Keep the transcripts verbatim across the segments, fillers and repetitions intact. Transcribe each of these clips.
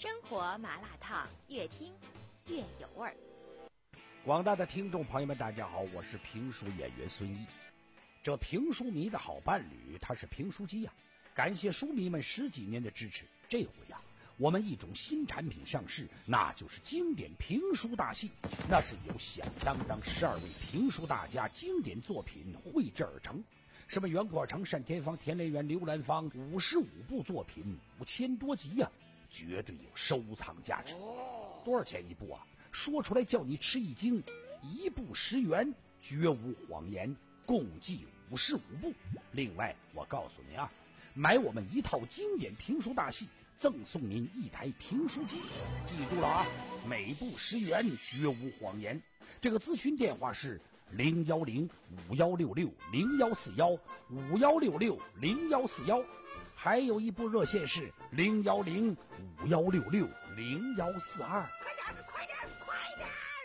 生活麻辣烫，越听越有味儿。 广大的听众朋友们，大家好，我是评书演员孙一。这评书迷的好伴侣，他是评书机呀、啊！感谢书迷们十几年的支持。这回呀、啊，我们一种新产品上市，那就是经典评书大戏。那是由响当当十二位评书大家经典作品绘制而成。什么袁阔成、单田芳、田连元、刘兰芳，五十五部作品，五千多集呀、啊，绝对有收藏价值。多少钱一部啊？说出来叫你吃一惊，一部十元，绝无谎言，共计五十五部。另外，我告诉你啊，买我们一套经典评书大戏，赠送您一台评书机。记住了啊，每部十元，绝无谎言。这个咨询电话是零幺零五幺六六零幺四幺五幺六六零幺四幺，还有一部热线是零幺零五幺六六零幺四二。 快点，快点！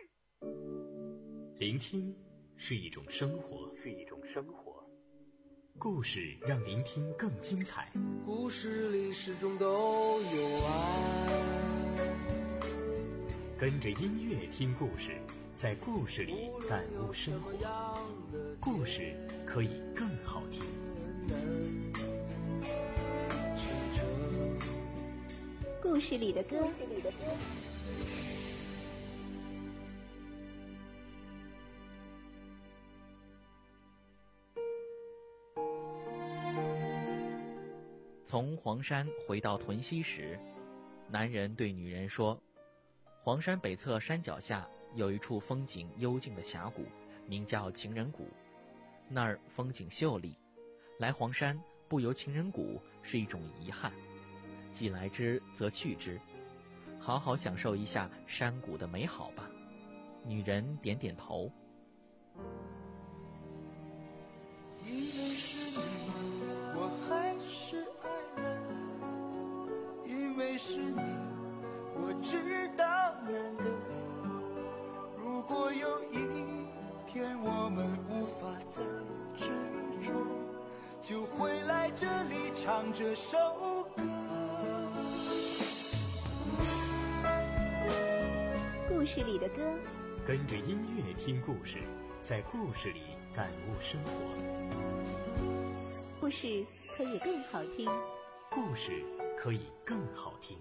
聆听是一种生活，是一种生活。故事让聆听更精彩。 故事里始终都有爱。 跟着音乐听故事，在故事里感悟生活。故事可以更好听。 故事里的歌。 从黄山回到屯溪时，男人对女人说，黄山北侧山脚下有一处风景幽静的峡谷，名叫情人谷，那儿风景秀丽，来黄山不游情人谷是一种遗憾，既来之则去之，好好享受一下山谷的美好吧。女人点点头。 因为是你，我还是爱人，因为是你，我知道难得。如果有一天我们无法再执着，就会来这里唱这首歌。 故事里的歌， 跟着音乐听故事，在故事里感悟生活。 故事可以更好听， 故事可以更好听。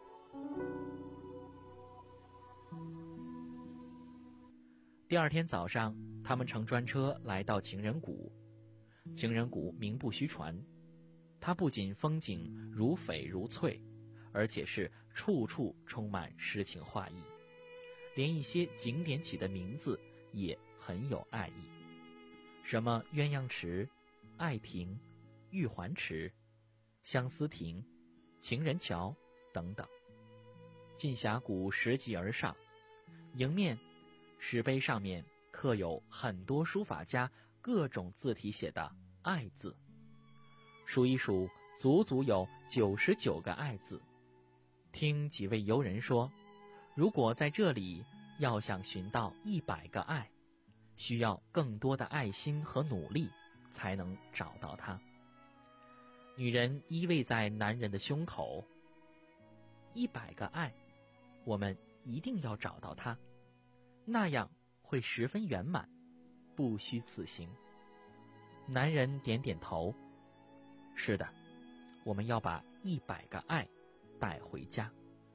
第二天早上，他们乘专车来到情人谷。情人谷名不虚传，它不仅风景如翡如翠，而且是处处充满诗情画意，连一些景点起的名字也很有爱意，什么鸳鸯池、爱亭、玉环池、相思亭、情人桥等等。进峡谷拾级而上，迎面石碑上面刻有很多书法家各种字体写的爱字，数一数，足足有九十九个爱字。听几位游人说，如果在这里要想寻到一百个爱，需要更多的爱心和努力才能找到它。女人依偎在男人的胸口，一百个爱，我们一定要找到它，那样会十分圆满，不虚此行。男人点点头，是的，我们要把一百个爱带回家。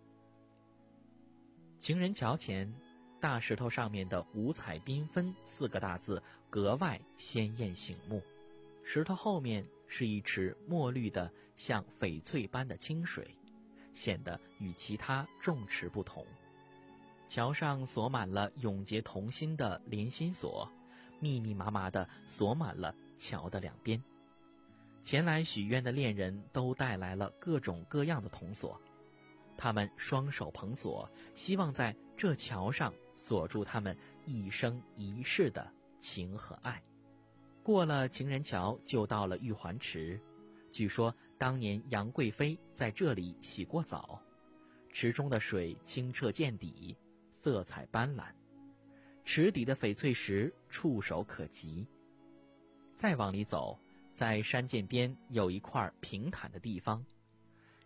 情人桥前，大石头上面的五彩缤纷四个大字格外鲜艳醒目。石头后面是一池墨绿的像翡翠般的清水，显得与其他重池不同。桥上锁满了永结同心的连心锁，密密麻麻地锁满了桥的两边。前来许愿的恋人都带来了各种各样的铜锁，他们双手捧锁，希望在这桥上锁住他们一生一世的情和爱。过了情人桥，就到了玉环池。据说当年杨贵妃在这里洗过澡，池中的水清澈见底，色彩斑斓，池底的翡翠石触手可及。再往里走，在山涧边有一块平坦的地方，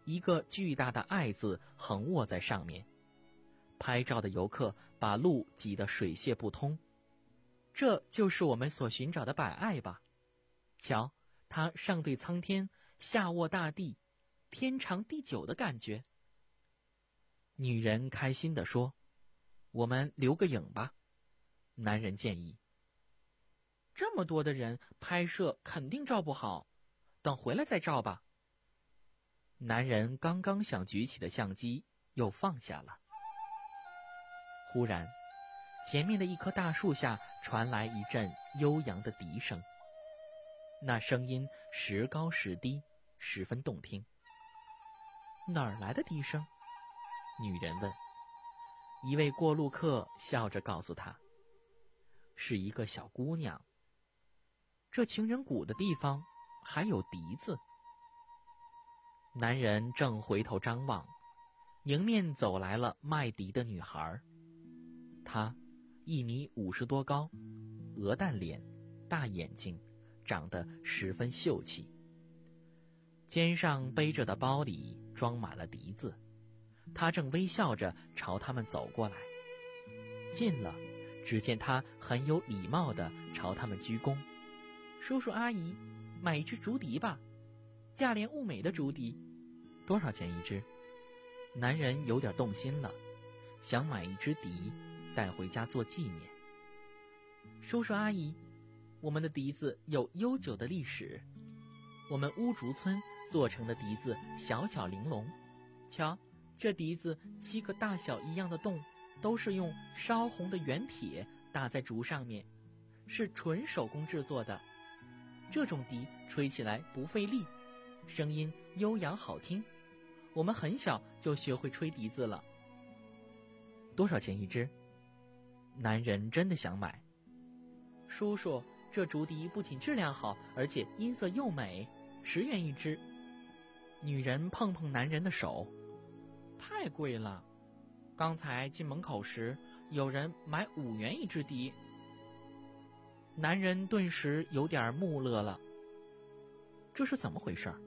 一个巨大的爱字横卧在上面。拍照的游客把路挤得水泄不通。这就是我们所寻找的百爱吧。瞧，它上对苍天，下卧大地，天长地久的感觉。女人开心地说：我们留个影吧。男人建议：这么多的人拍摄肯定照不好，等回来再照吧。男人刚刚想举起的相机又放下了。忽然，前面的一棵大树下传来一阵悠扬的笛声，那声音时高时低，十分动听。哪儿来的笛声？女人问。一位过路客笑着告诉她，是一个小姑娘。这情人谷的地方还有笛子。男人正回头张望，迎面走来了卖笛的女孩。她一米五十多高，鹅蛋脸，大眼睛，长得十分秀气。肩上背着的包里装满了笛子，她正微笑着朝他们走过来。近了，只见她很有礼貌地朝他们鞠躬：叔叔阿姨，买一支竹笛吧，价廉物美的竹笛。多少钱一支？男人有点动心了，想买一支笛带回家做纪念。叔叔阿姨，我们的笛子有悠久的历史，我们乌竹村做成的笛子小巧玲珑。瞧，这笛子七个大小一样的洞，都是用烧红的圆铁打在竹上面，是纯手工制作的。这种笛吹起来不费力，声音悠扬好听。我们很小就学会吹笛子了。多少钱一支？男人真的想买。叔叔，这竹笛不仅质量好，而且音色又美，十元一支。女人碰碰男人的手，太贵了。刚才进门口时，有人买五元一支笛。男人顿时有点木讷了，这是怎么回事？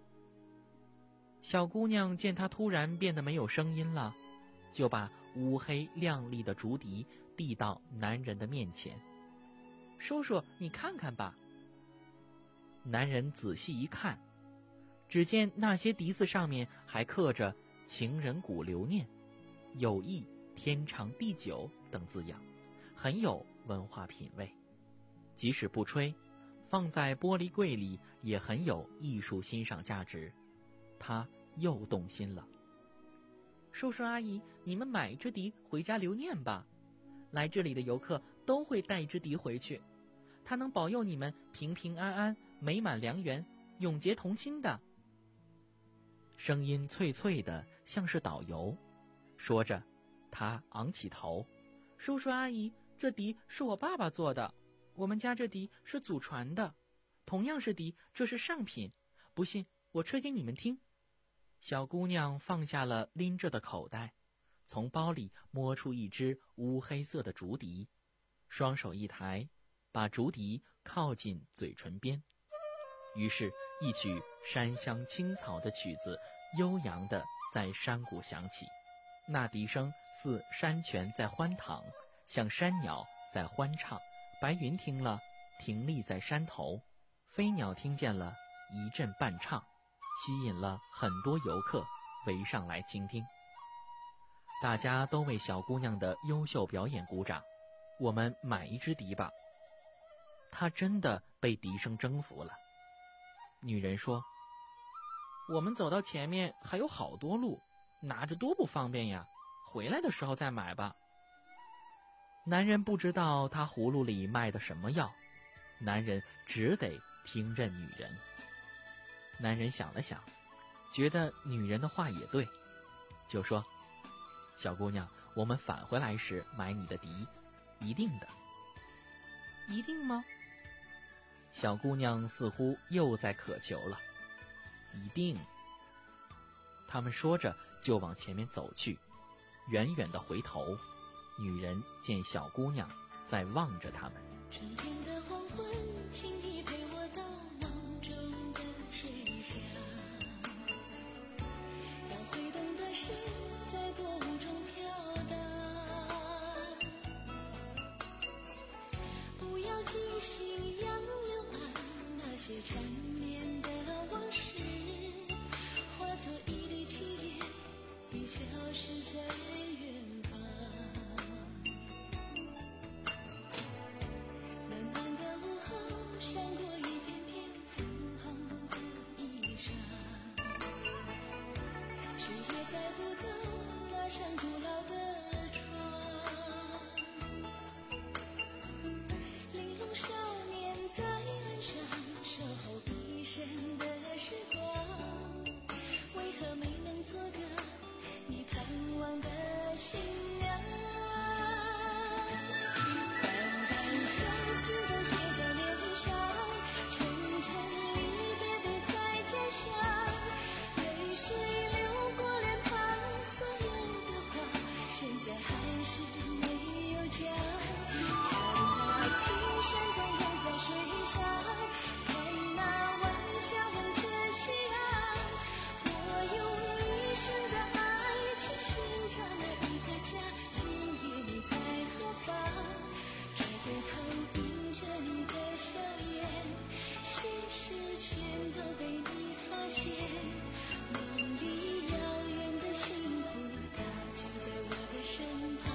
小姑娘见他突然变得没有声音了，就把乌黑亮丽的竹笛递到男人的面前。叔叔，你看看吧。男人仔细一看，只见那些笛子上面还刻着情人谷留念、友谊、天长地久等字样，很有文化品味。即使不吹，放在玻璃柜里也很有艺术欣赏价值。他又动心了。叔叔阿姨，你们买一支笛回家留念吧。来这里的游客都会带一支笛回去，它能保佑你们平平安安、美满良缘、永结同心的。声音脆脆的，像是导游。说着，他昂起头：叔叔阿姨，这笛是我爸爸做的，我们家这笛是祖传的，同样是笛，这是上品，不信我吹给你们听。小姑娘放下了拎着的口袋，从包里摸出一只乌黑色的竹笛，双手一抬，把竹笛靠近嘴唇边。于是，一曲山乡青草的曲子悠扬地在山谷响起，那笛声似山泉在欢淌，像山鸟在欢唱。白云听了，停立在山头；飞鸟听见了，一阵伴唱，吸引了很多游客围上来倾听。大家都为小姑娘的优秀表演鼓掌。我们买一支笛吧。她真的被笛声征服了。女人说：我们走到前面还有好多路，拿着多不方便呀，回来的时候再买吧。男人不知道他葫芦里卖的什么药，男人只得听任女人。男人想了想，觉得女人的话也对，就说：小姑娘，我们返回来时买你的笛，一定的。一定吗？小姑娘似乎又在渴求了。一定。他们说着就往前面走去，远远地回头，女人见小姑娘在望着他们。 春天的黄昏，请你陪我到梦中的水乡， 扇古老的窗。玲珑少年在岸上守候一生的时光，为何没能做个你盼望的新娘？淡淡相思都写在脸上，沉沉离别背在肩上，泪水流过脸庞，所有的话现在还是没有讲。看那青山荡漾在水上，看那晚霞吻着夕阳，我用一生的爱去寻找那一个家，今夜你在何方？转回头迎着你的笑颜，心事全都被你发现，梦里遥远的幸福它就在我的身旁。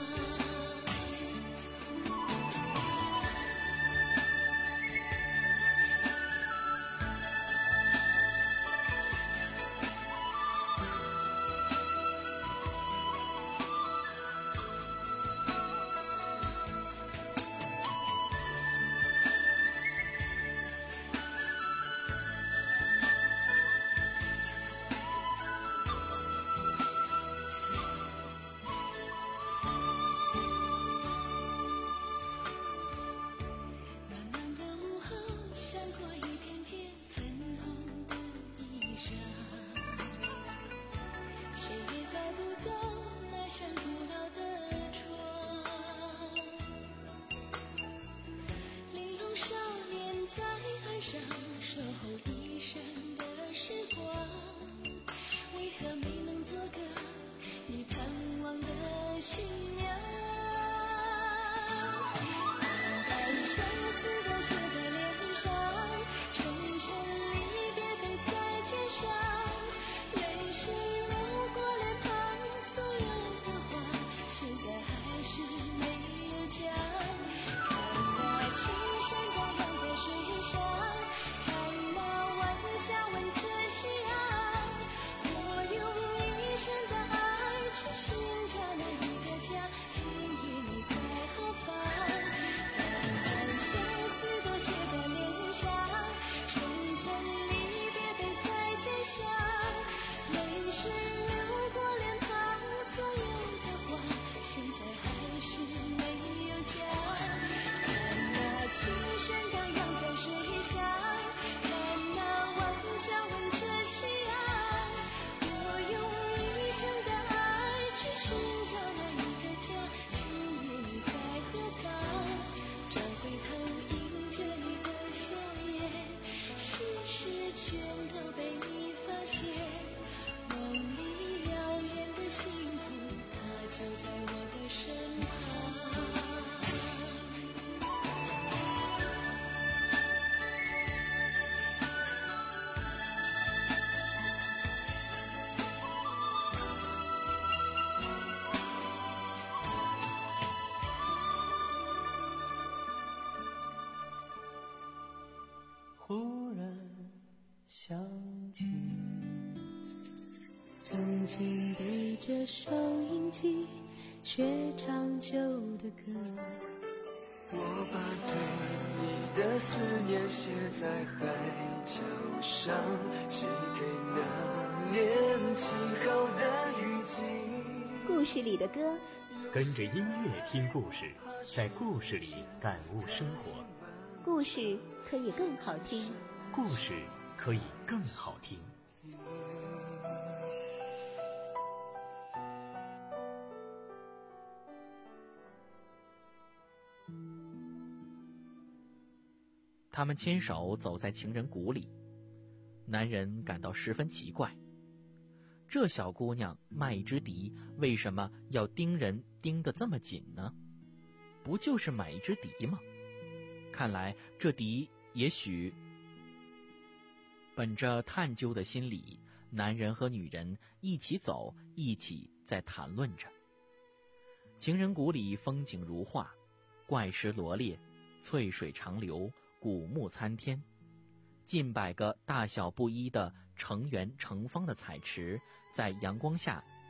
暖暖的午后，闪过一片片粉红的衣裳，谁也载不走那扇古老的窗。玲珑少年在岸上守候一生的时光，为何没能做个你盼望的新娘？相思都写在脸上，沉沉离别背在肩上，泪水流过脸庞，所有的话现在还是没有讲。看那青山荡漾在水上，看那晚霞吻着夕阳，我用一生的爱去寻找那一个家，今夜你在何方？相思都写在脸上，沉沉离别背在肩上，泪水流过脸庞，所有的话现在还是没有讲。看那青山荡漾在水上，看那晚霞吻着夕阳，我用一生的爱去寻找那一个家，今夜你在何方？转回头迎着你的笑颜，心事全都被你发现，梦里遥远的幸福它就在我的身旁。 忽然想起，曾经背着收音机学唱旧的歌，我把对你的思念写在海角上，寄给那年起好的雨季。 故事里的歌， 跟着音乐听故事，在故事里感悟生活。 故事可以更好听。 故事可以更好听。 他们牵手走在情人谷里，男人感到十分奇怪，这小姑娘卖一支笛，为什么要盯人盯得这么紧呢？不就是买一支笛吗？看来这笛也许……本着探究的心理，男人和女人一起走，一起在谈论着。情人谷里风景如画，怪石罗列，翠水长流，古木参天，近百个大小不一的成圆成方的彩池在阳光下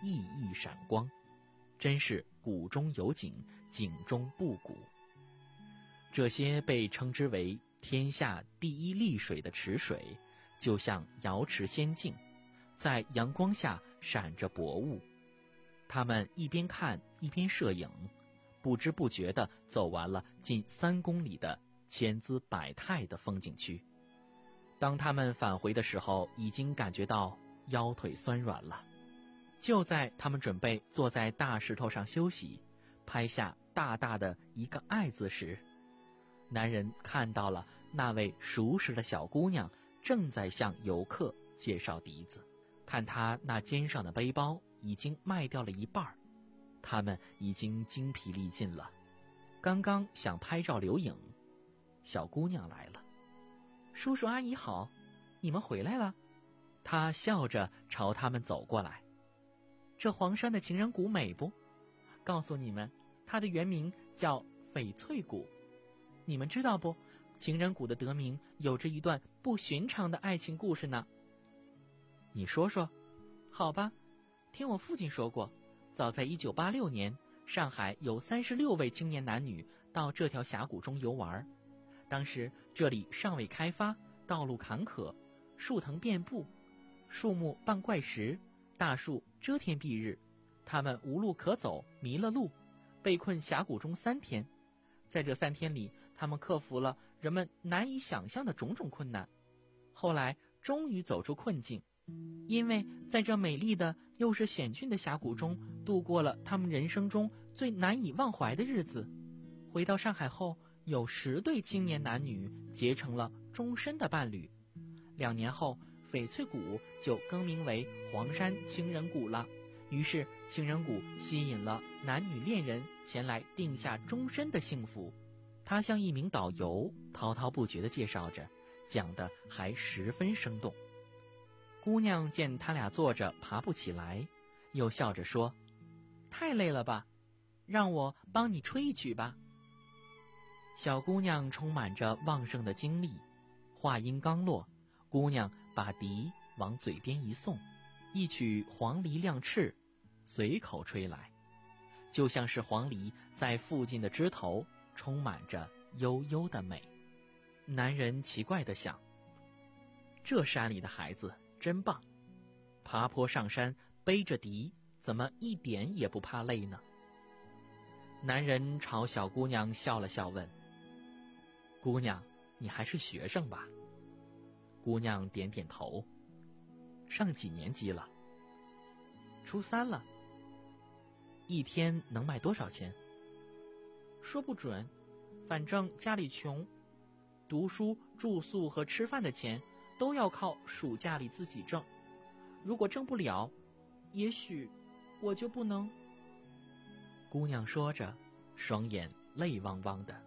熠熠闪光，真是谷中有井，井中不谷。这些被称之为天下第一丽水的池水，就像瑶池仙境，在阳光下闪着薄雾。他们一边看一边摄影，不知不觉地走完了近三公里的千姿百态的风景区。当他们返回的时候，已经感觉到腰腿酸软了。就在他们准备坐在大石头上休息，拍下大大的一个爱字时，男人看到了那位熟识的小姑娘正在向游客介绍笛子。看她那肩上的背包已经卖掉了一半，他们已经精疲力尽了。刚刚想拍照留影，小姑娘来了。叔叔阿姨好，你们回来了。她笑着朝他们走过来。这黄山的情人谷美不？告诉你们，它的原名叫翡翠谷。你们知道不？情人谷的得名有着一段不寻常的爱情故事呢。你说说。好吧，听我父亲说过，早在一九八六年，上海有三十六位青年男女到这条峡谷中游玩。当时这里尚未开发，道路坎坷，树藤遍布，树木傍怪石，大树遮天蔽日，他们无路可走，迷了路，被困峡谷中三天。在这三天里，他们克服了人们难以想象的种种困难，后来终于走出困境。因为在这美丽的又是险峻的峡谷中度过了他们人生中最难以忘怀的日子。回到上海后，有十对青年男女结成了终身的伴侣。两年后，翡翠谷就更名为黄山情人谷了。于是情人谷吸引了男女恋人前来定下终身的幸福。他像一名导游，滔滔不绝地介绍着，讲得还十分生动。姑娘见他俩坐着爬不起来，又笑着说：太累了吧，让我帮你吹一曲吧。小姑娘充满着旺盛的精力，话音刚落，姑娘把笛往嘴边一送，一曲黄鹂亮翅随口吹来，就像是黄鹂在附近的枝头，充满着悠悠的美。男人奇怪地想，这山里的孩子真棒，爬坡上山背着笛，怎么一点也不怕累呢？男人朝小姑娘笑了笑，问：姑娘，你还是学生吧？姑娘点点头。上几年级了？初三了。一天能卖多少钱？说不准，反正家里穷，读书住宿和吃饭的钱都要靠暑假里自己挣，如果挣不了，也许我就不能。姑娘说着，双眼泪汪汪的。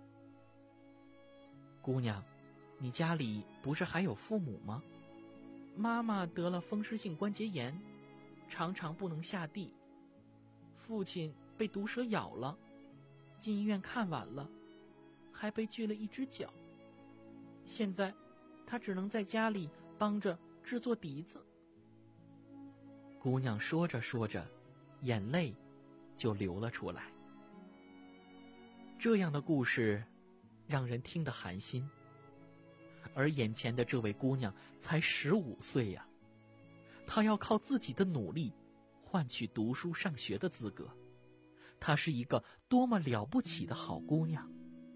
姑娘，你家里不是还有父母吗？妈妈得了风湿性关节炎，常常不能下地。父亲被毒蛇咬了，进医院看完了，还被锯了一只脚。现在他只能在家里帮着制作笛子。姑娘说着说着，眼泪就流了出来。这样的故事让人听得寒心。而眼前的这位姑娘才十五岁呀，她要靠自己的努力换取读书上学的资格。她是一个多么了不起的好姑娘。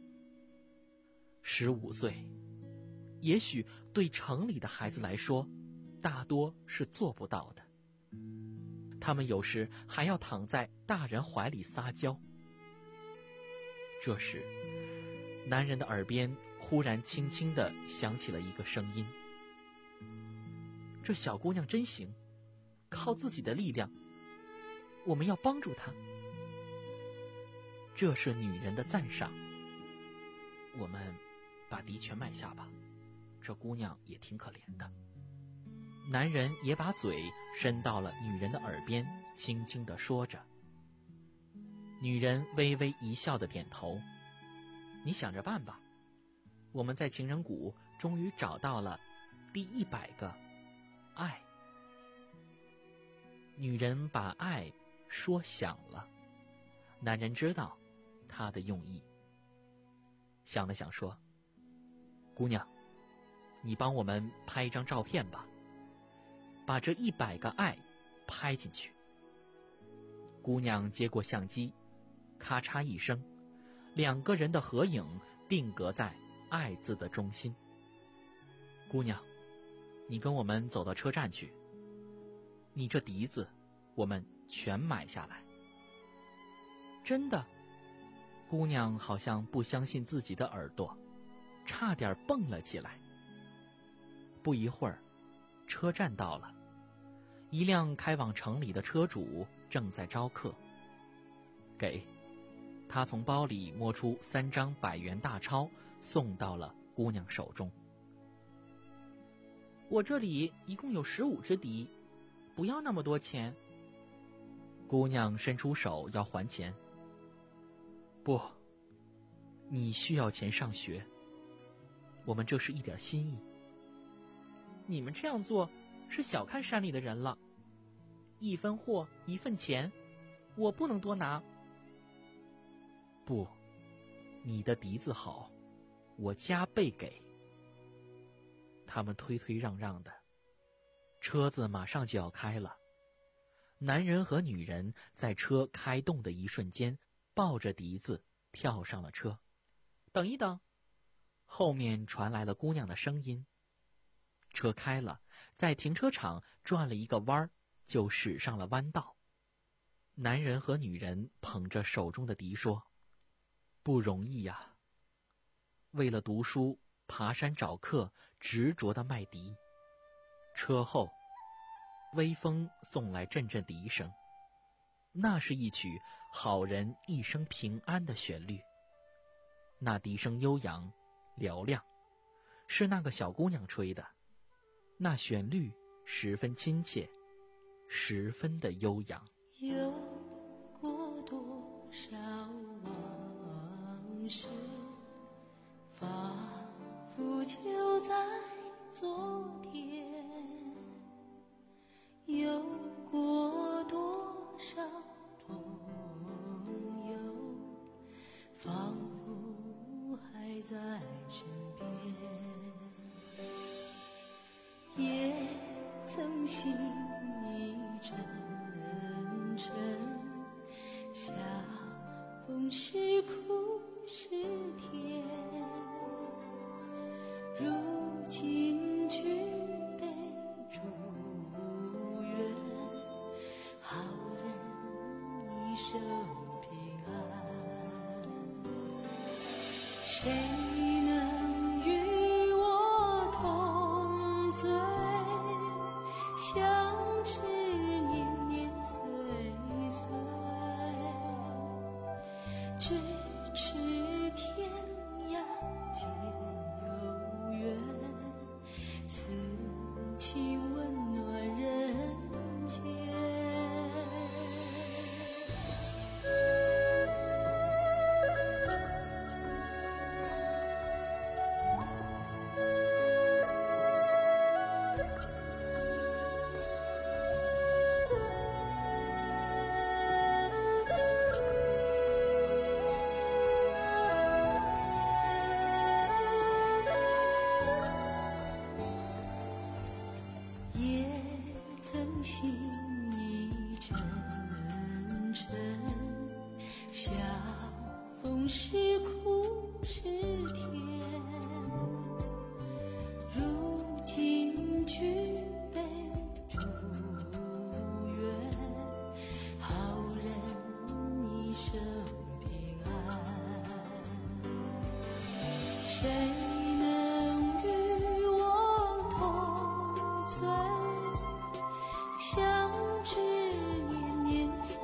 十五岁，也许对城里的孩子来说，大多是做不到的。他们有时还要躺在大人怀里撒娇。这时，男人的耳边忽然轻轻地响起了一个声音：这小姑娘真行，靠自己的力量，我们要帮助她。这是女人的赞赏。我们把笛全买下吧，这姑娘也挺可怜的。男人也把嘴伸到了女人的耳边，轻轻地说着。女人微微一笑的点头：你想着办吧。我们在情人谷终于找到了第一百个爱。 女人把爱说响了，男人知道她的用意。想了想说：姑娘，你帮我们拍一张照片吧，把这一百个爱拍进去。姑娘接过相机，咔嚓一声，两个人的合影定格在爱字的中心。姑娘，你跟我们走到车站去，你这笛子我们全买下来。真的？姑娘好像不相信自己的耳朵，差点蹦了起来。不一会儿，车站到了，一辆开往城里的车主正在招客。给，他从包里摸出三张百元大钞，送到了姑娘手中。我这里一共有十五支笛，不要那么多钱。姑娘伸出手要还钱。不，你需要钱上学，我们这是一点心意。你们这样做是小看山里的人了，一分货一分钱，我不能多拿。不，你的笛子好，我加倍给。他们推推让让的，车子马上就要开了。男人和女人在车开动的一瞬间，抱着笛子跳上了车。等一等，后面传来了姑娘的声音。车开了，在停车场转了一个弯儿，就驶上了弯道。男人和女人捧着手中的笛说：不容易呀，为了读书爬山找客，执着地卖笛。车后微风送来阵阵笛声，那是一曲好人一生平安的旋律。那笛声悠扬嘹亮，是那个小姑娘吹的，那旋律十分亲切，十分的悠扬。 有过多少往事，仿佛就在昨天，有过多少朋友，仿佛还在身边，也曾心意沉沉，相逢是苦是甜，如今举杯祝愿，好人一生平安。谁能与我同醉，相知年年岁岁，咫尺天涯皆有缘，此情温暖人间。也曾心意沉沉，相逢是苦是甜，如今举杯祝愿，好人一生平安。谁能与我同醉，相知年年岁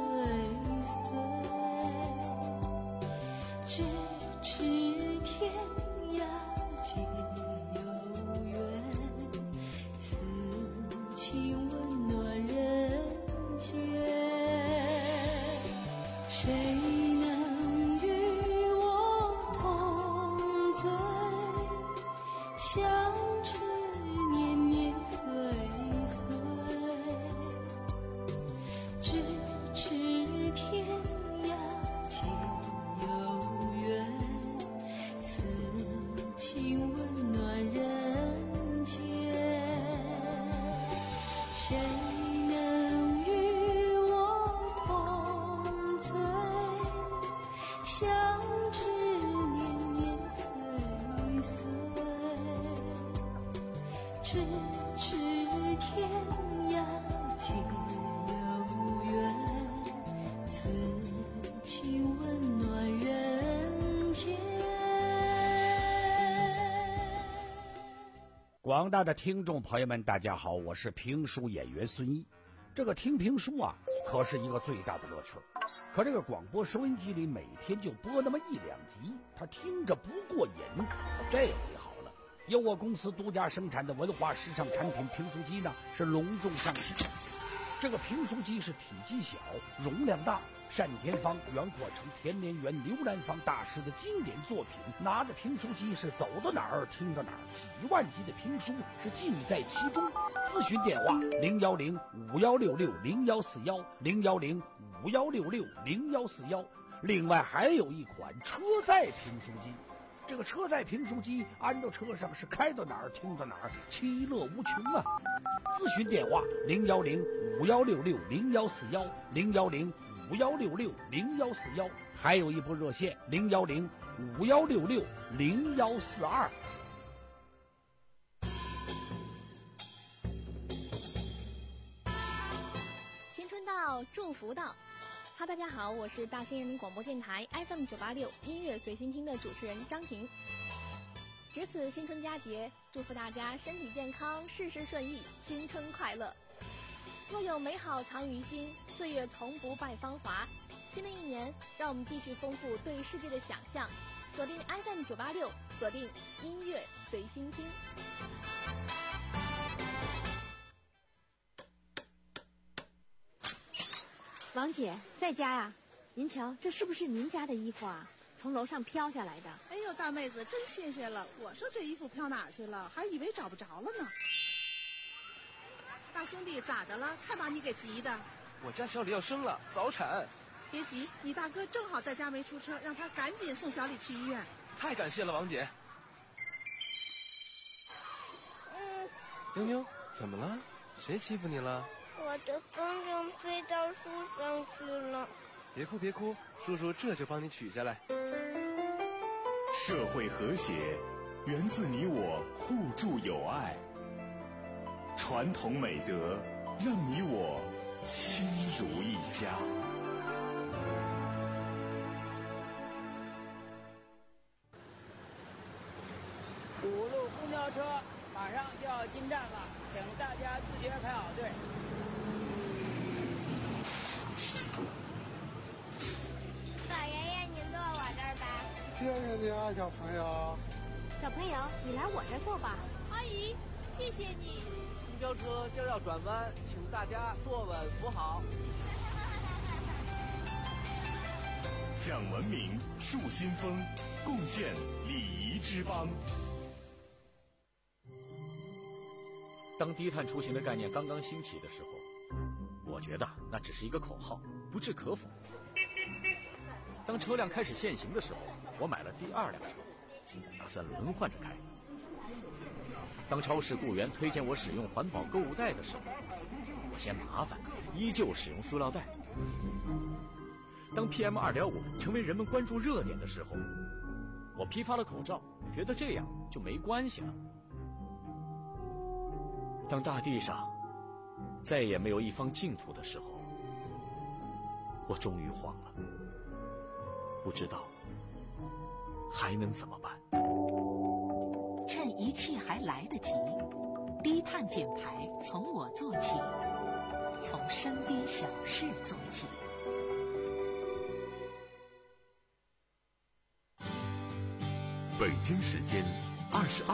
岁，咫尺天涯皆有缘，此情温暖人间。谁能与我同醉，相知年年岁岁， 咫尺天涯皆有缘，此情温暖人间。 广大的听众朋友们，大家好，我是评书演员孙一。这个听评书啊，可是一个最大的乐趣。可这个广播收音机里每天就播那么一两集，他听着不过瘾。这回好了，由我公司独家生产的文化时尚产品评书机呢，是隆重上市。这个评书机是体积小，容量大，单田芳、袁阔成、田连元、刘兰芳大师的经典作品，拿着评书机是走到哪儿听到哪儿，几万集的评书是尽在其中。咨询电话零幺零五幺六六零幺四幺零幺零五幺六六零幺四幺。另外还有一款车载评书机，这个车载评书机安到车上是开到哪儿听到哪儿，其乐无穷啊！咨询电话零幺零五幺六六零幺四幺零幺零五幺六六零幺四幺，还有一部热线零幺零五幺六六零幺四二。 新春到，祝福到。哈，大家好，我是大兴人民广播电台 F M 九八六音乐随心听的主持人张婷。值此新春佳节，祝福大家身体健康，事事顺意，新春快乐。若有美好藏于心，岁月从不败芳华。新的一年，让我们继续丰富对世界的想象。锁定 F M 九八六，锁定音乐随心听。 王姐在家呀？您瞧，这是不是您家的衣服啊？从楼上飘下来的。 哎呦，大妹子真谢谢了！我说这衣服飘哪去了，还以为找不着了呢。大兄弟咋的了？看把你给急的。 我家小李要生了，早产。 别急，你大哥正好在家没出车，让他赶紧送小李去医院。 太感谢了，王姐。 嗯， 妞妞，怎么了？谁欺负你了？ 我的风筝飞到树上去了。 别哭别哭，叔叔这就帮你取下来。 社会和谐源自你我互助友爱，传统美德让你我亲如一家。 五路公交车马上就要进站了，请大家自觉排好队。 老爷爷，您坐我这儿吧。 谢谢你啊，小朋友。 小朋友，你来我这儿坐吧。 阿姨，谢谢你。 公交车就要转弯，请大家坐稳扶好。 讲文明，树新风，共建礼仪之邦。 当低碳出行的概念刚刚兴起的时候，我觉得那只是一个口号，不置可否。当车辆开始限行的时候，我买了第二辆车，打算轮换着开。当超市雇员推荐我使用环保购物袋的时候，我嫌麻烦，依旧使用塑料袋。当 P M 二点五 成为人们关注热点的时候，我批发了口罩，觉得这样就没关系了。当大地上再也没有一方净土的时候，我终于慌了，不知道还能怎么办。 趁一切还来得及，低碳减排从我做起，从身边小事做起。 北京时间二十二。